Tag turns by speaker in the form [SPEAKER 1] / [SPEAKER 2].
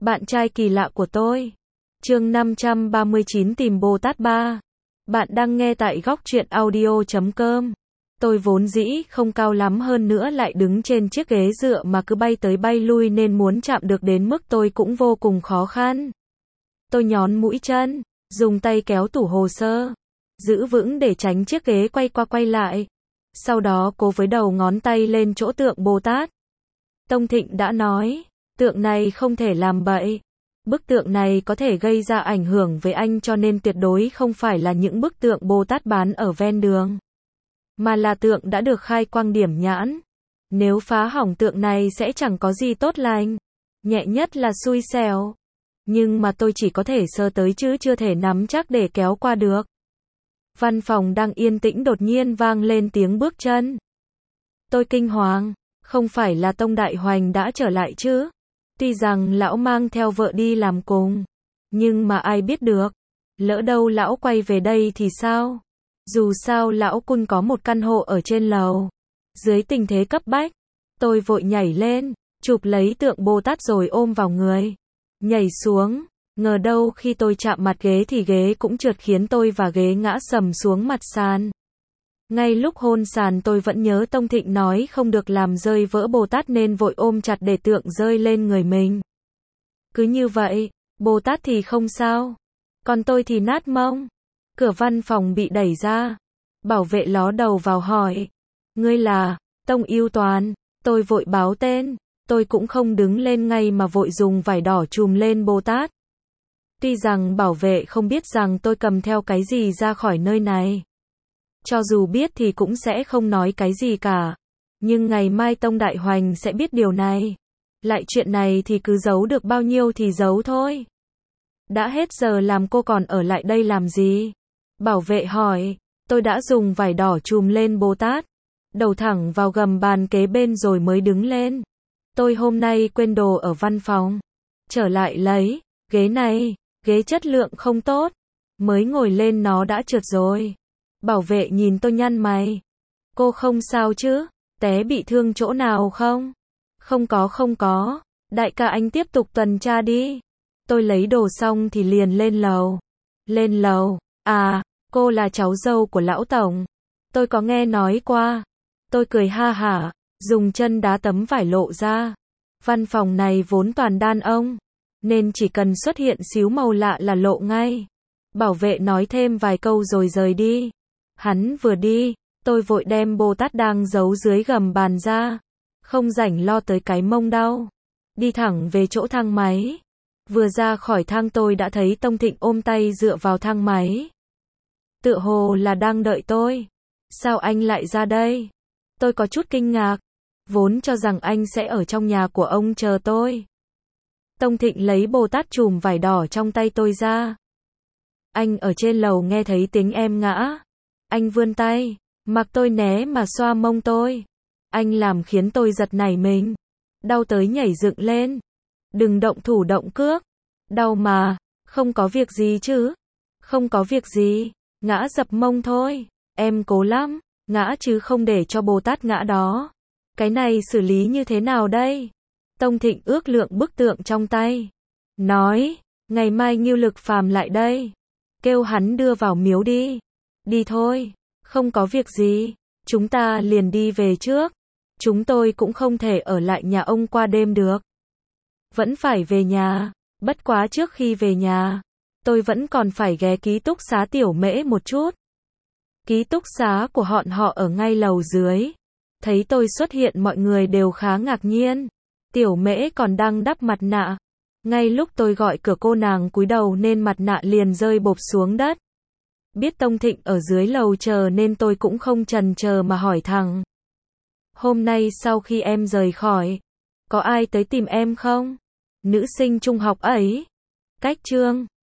[SPEAKER 1] Bạn trai kỳ lạ của tôi. Chương 539 tìm Bồ Tát 3. Bạn đang nghe tại góc truyện audio.com. Tôi vốn dĩ không cao lắm, hơn nữa lại đứng trên chiếc ghế dựa mà cứ bay tới bay lui nên muốn chạm được đến mức tôi cũng vô cùng khó khăn. Tôi nhón mũi chân, dùng tay kéo tủ hồ sơ, giữ vững để tránh chiếc ghế quay qua quay lại. Sau đó cố với đầu ngón tay lên chỗ tượng Bồ Tát. Tông Thịnh đã nói, tượng này không thể làm bậy. Bức tượng này có thể gây ra ảnh hưởng với anh, cho nên tuyệt đối không phải là những bức tượng Bồ Tát bán ở ven đường, mà là tượng đã được khai quang điểm nhãn. Nếu phá hỏng tượng này sẽ chẳng có gì tốt lành, nhẹ nhất là xui xẻo. Nhưng mà tôi chỉ có thể sơ tới chứ chưa thể nắm chắc để kéo qua được. Văn phòng đang yên tĩnh đột nhiên vang lên tiếng bước chân. Tôi kinh hoàng, không phải là Tông Đại Hoành đã trở lại chứ? Tuy rằng lão mang theo vợ đi làm cùng, nhưng mà ai biết được, lỡ đâu lão quay về đây thì sao? Dù sao lão Cun có một căn hộ ở trên lầu. Dưới tình thế cấp bách, tôi vội nhảy lên, chụp lấy tượng Bồ Tát rồi ôm vào người. Nhảy xuống, ngờ đâu khi tôi chạm mặt ghế thì ghế cũng trượt khiến tôi và ghế ngã sầm xuống mặt sàn. Ngay lúc hôn sàn tôi vẫn nhớ Tông Thịnh nói không được làm rơi vỡ Bồ Tát nên vội ôm chặt để tượng rơi lên người mình. Cứ như vậy, Bồ Tát thì không sao, còn tôi thì nát mông. Cửa văn phòng bị đẩy ra. Bảo vệ ló đầu vào hỏi, ngươi là Tông Yêu Toàn? Tôi vội báo tên. Tôi cũng không đứng lên ngay mà vội dùng vải đỏ trùm lên Bồ Tát. Tuy rằng bảo vệ không biết rằng tôi cầm theo cái gì ra khỏi nơi này. Cho dù biết thì cũng sẽ không nói cái gì cả. Nhưng ngày mai Tông Đại Hoành sẽ biết điều này. Lại chuyện này thì cứ giấu được bao nhiêu thì giấu thôi. Đã hết giờ làm cô còn ở lại đây làm gì? Bảo vệ hỏi. Tôi đã dùng vải đỏ trùm lên Bồ Tát, đầu thẳng vào gầm bàn kế bên rồi mới đứng lên. Tôi hôm nay quên đồ ở văn phòng, trở lại lấy. Ghế này, ghế chất lượng không tốt, mới ngồi lên nó đã trượt rồi. Bảo vệ nhìn tôi nhăn mày. Cô không sao chứ? Té bị thương chỗ nào không? Không có. Đại ca anh tiếp tục tuần tra đi. Tôi lấy đồ xong thì liền lên lầu. Lên lầu? À, cô là cháu dâu của lão tổng. Tôi có nghe nói qua. Tôi cười ha hả, dùng chân đá tấm vải lộ ra. Văn phòng này vốn toàn đàn ông, nên chỉ cần xuất hiện xíu màu lạ là lộ ngay. Bảo vệ nói thêm vài câu rồi rời đi. Hắn vừa đi, tôi vội đem Bồ Tát đang giấu dưới gầm bàn ra. Không rảnh lo tới cái mông đau. Đi thẳng về chỗ thang máy. Vừa ra khỏi thang tôi đã thấy Tông Thịnh ôm tay dựa vào thang máy. Tựa hồ là đang đợi tôi. Sao anh lại ra đây? Tôi có chút kinh ngạc. Vốn cho rằng anh sẽ ở trong nhà của ông chờ tôi. Tông Thịnh lấy Bồ Tát chùm vải đỏ trong tay tôi ra. Anh ở trên lầu nghe thấy tiếng em ngã. Anh vươn tay, mặc tôi né mà xoa mông tôi. Anh làm khiến tôi giật nảy mình. Đau tới nhảy dựng lên. Đừng động thủ động cước. Đau mà, không có việc gì chứ? Không có việc gì, ngã dập mông thôi. Em cố lắm, ngã chứ không để cho Bồ Tát ngã đó. Cái này xử lý như thế nào đây? Tông Thịnh ước lượng bức tượng trong tay. Nói, ngày mai Ngưu Lực Phàm lại đây. Kêu hắn đưa vào miếu đi. Đi thôi, không có việc gì. Chúng ta liền đi về trước. Chúng tôi cũng không thể ở lại nhà ông qua đêm được. Vẫn phải về nhà. Bất quá trước khi về nhà, tôi vẫn còn phải ghé ký túc xá Tiểu Mễ một chút. Ký túc xá của họ ở ngay lầu dưới. Thấy tôi xuất hiện mọi người đều khá ngạc nhiên. Tiểu Mễ còn đang đắp mặt nạ. Ngay lúc tôi gọi cửa cô nàng cúi đầu nên mặt nạ liền rơi bộp xuống đất. Biết Tông Thịnh ở dưới lầu chờ nên tôi cũng không chần chờ mà hỏi thẳng. Hôm nay sau khi em rời khỏi, có ai tới tìm em không? Nữ sinh trung học ấy. Cách chương